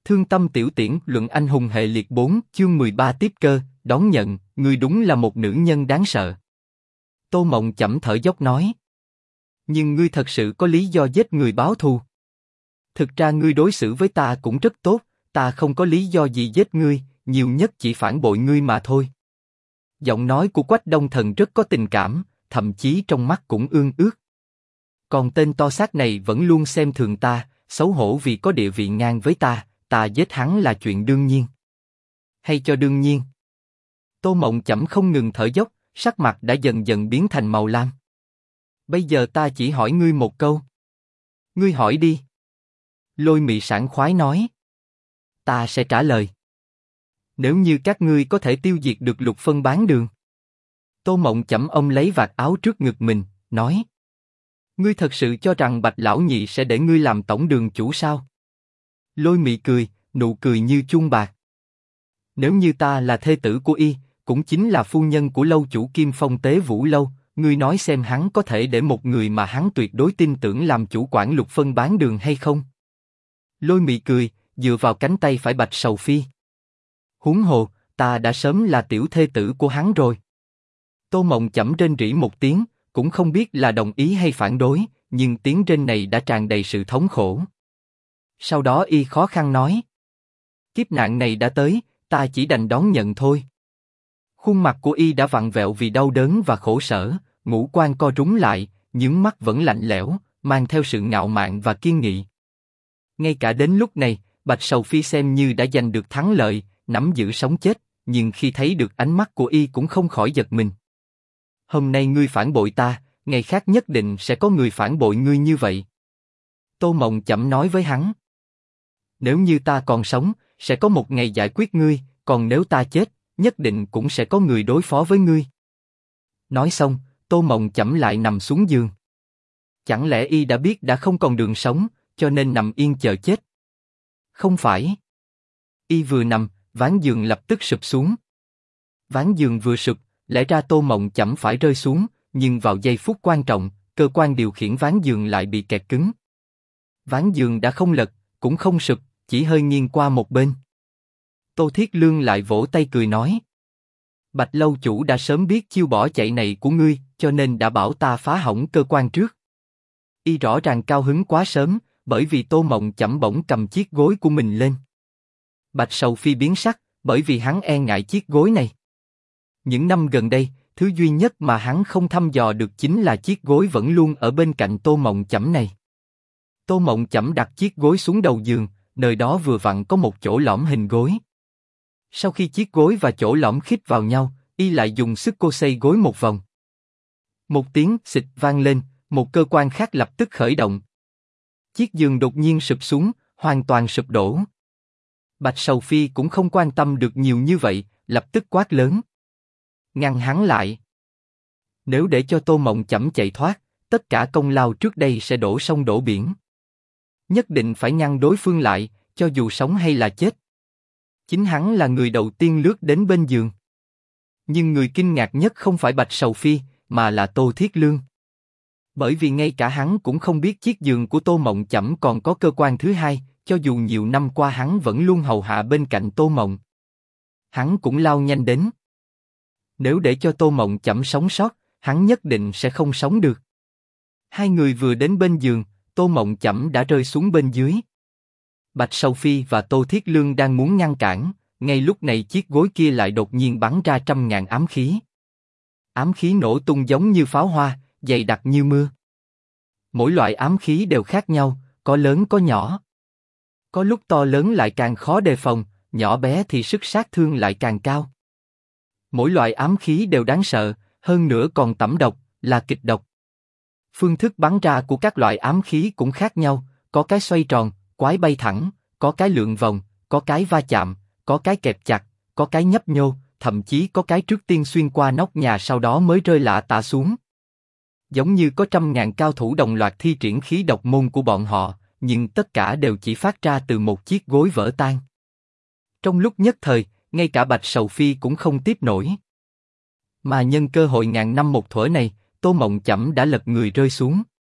Thương tâm tiểu tiễn luận anh hùng hệ liệt 4 chương 13 tiếp cơ, đón nhận, ngươi đúng là một nữ nhân đáng sợ. Tô Mộng Chẩm thở dốc nói. Nhưng ngươi thật sự có lý do giết người báo thù. Thực ra ngươi đối xử với ta cũng rất tốt, ta không có lý do gì giết ngươi, nhiều nhất chỉ phản bội ngươi mà thôi. Giọng nói của Quách Đông Thần rất có tình cảm, thậm chí trong mắt cũng ương ước. Còn tên to xác này vẫn luôn xem thường ta, xấu hổ vì có địa vị ngang với ta giết hắn là chuyện đương nhiên. Hay cho đương nhiên. Tô Mộng Chẩm không ngừng thở dốc, sắc mặt đã dần dần biến thành màu lam. Bây giờ ta chỉ hỏi ngươi một câu. Ngươi hỏi đi. Lôi Mị sảng khoái nói. Ta sẽ trả lời. Nếu như các ngươi có thể tiêu diệt được Lục Phân Bán Đường. Tô Mộng Chẩm ôm lấy vạt áo trước ngực mình, nói. Ngươi thật sự cho rằng Bạch Lão Nhị sẽ để ngươi làm tổng đường chủ sao? Lôi Mị cười, nụ cười như chuông bạc. Nếu như ta là thê tử của y, cũng chính là phu nhân của lâu chủ Kim Phong Tế Vũ Lâu, ngươi nói xem hắn có thể để một người mà hắn tuyệt đối tin tưởng làm chủ quản Lục Phân Bán Đường hay không? Lôi Mị cười, dựa vào cánh tay phải Bạch Sầu Phi. Huống hồ, ta đã sớm là tiểu thê tử của hắn rồi. Tô Mộng Chẩm rên rỉ một tiếng, cũng không biết là đồng ý hay phản đối, nhưng tiếng rên này đã tràn đầy sự thống khổ. Sau đó y khó khăn nói. Kiếp nạn này đã tới, ta chỉ đành đón nhận thôi. Khuôn mặt của y đã vặn vẹo vì đau đớn và khổ sở, ngũ quan co rúm lại, nhướng mắt vẫn lạnh lẽo, mang theo sự ngạo mạn và kiên nghị. Ngay cả đến lúc này, Bạch Sầu Phi xem như đã giành được thắng lợi, nắm giữ sống chết, nhưng khi thấy được ánh mắt của y cũng không khỏi giật mình. Hôm nay ngươi phản bội ta, ngày khác nhất định sẽ có người phản bội ngươi như vậy. Tô Mộng Chẩm nói với hắn. Nếu như ta còn sống, sẽ có một ngày giải quyết ngươi, còn nếu ta chết, nhất định cũng sẽ có người đối phó với ngươi. Nói xong, Tô Mộng Chẩm lại nằm xuống giường. Chẳng lẽ y đã biết đã không còn đường sống, cho nên nằm yên chờ chết? Không phải. Y vừa nằm, ván giường lập tức sụp xuống. Ván giường vừa sụp, lẽ ra Tô Mộng Chẩm phải rơi xuống, nhưng vào giây phút quan trọng, cơ quan điều khiển ván giường lại bị kẹt cứng. Ván giường đã không lật, cũng không sụp, chỉ hơi nghiêng qua một bên. Tô Thiết Lương lại vỗ tay cười nói. Bạch lâu chủ đã sớm biết chiêu bỏ chạy này của ngươi, cho nên đã bảo ta phá hỏng cơ quan trước. Y rõ ràng cao hứng quá sớm, bởi vì Tô Mộng Chẩm bỗng cầm chiếc gối của mình lên. Bạch Sầu Phi biến sắc, bởi vì hắn e ngại chiếc gối này. Những năm gần đây, thứ duy nhất mà hắn không thăm dò được chính là chiếc gối vẫn luôn ở bên cạnh Tô Mộng Chẩm này. Tô Mộng Chẩm đặt chiếc gối xuống đầu giường, nơi đó vừa vặn có một chỗ lõm hình gối. Sau khi chiếc gối và chỗ lõm khít vào nhau, y lại dùng sức cô xây gối một vòng. Một tiếng xịt vang lên, một cơ quan khác lập tức khởi động. Chiếc giường đột nhiên sụp xuống, hoàn toàn sụp đổ. Bạch Sầu Phi cũng không quan tâm được nhiều như vậy, lập tức quát lớn. Ngăn hắn lại. Nếu để cho Tô Mộng Chẩm chạy thoát, tất cả công lao trước đây sẽ đổ sông đổ biển. Nhất định phải ngăn đối phương lại, cho dù sống hay là chết. Chính hắn là người đầu tiên lướt đến bên giường. Nhưng người kinh ngạc nhất không phải Bạch Sầu Phi, mà là Tô Thiết Lương. Bởi vì ngay cả hắn cũng không biết chiếc giường của Tô Mộng Chẩm còn có cơ quan thứ hai, cho dù nhiều năm qua hắn vẫn luôn hầu hạ bên cạnh Tô Mộng. Hắn cũng lao nhanh đến. Nếu để cho Tô Mộng Chẩm sống sót, hắn nhất định sẽ không sống được. Hai người vừa đến bên giường, Tô Mộng Chẩm đã rơi xuống bên dưới. Bạch Sầu Phi và Tô Thiết Lương đang muốn ngăn cản, ngay lúc này chiếc gối kia lại đột nhiên bắn ra trăm ngàn ám khí. Ám khí nổ tung giống như pháo hoa, dày đặc như mưa. Mỗi loại ám khí đều khác nhau, có lớn có nhỏ. Có lúc to lớn lại càng khó đề phòng, nhỏ bé thì sức sát thương lại càng cao. Mỗi loại ám khí đều đáng sợ, hơn nữa còn tẩm độc, là kịch độc. Phương thức bắn ra của các loại ám khí cũng khác nhau, có cái xoay tròn, quái bay thẳng, có cái lượn vòng, có cái va chạm, có cái kẹp chặt, có cái nhấp nhô, thậm chí có cái trước tiên xuyên qua nóc nhà sau đó mới rơi lả tả xuống. Giống như có trăm ngàn cao thủ đồng loạt thi triển khí độc môn của bọn họ, nhưng tất cả đều chỉ phát ra từ một chiếc gối vỡ tan. Trong lúc nhất thời, ngay cả Bạch Sầu Phi cũng không tiếp nổi. Mà nhân cơ hội ngàn năm một thuở này, Tô Mộng Chẩm đã lật người rơi xuống.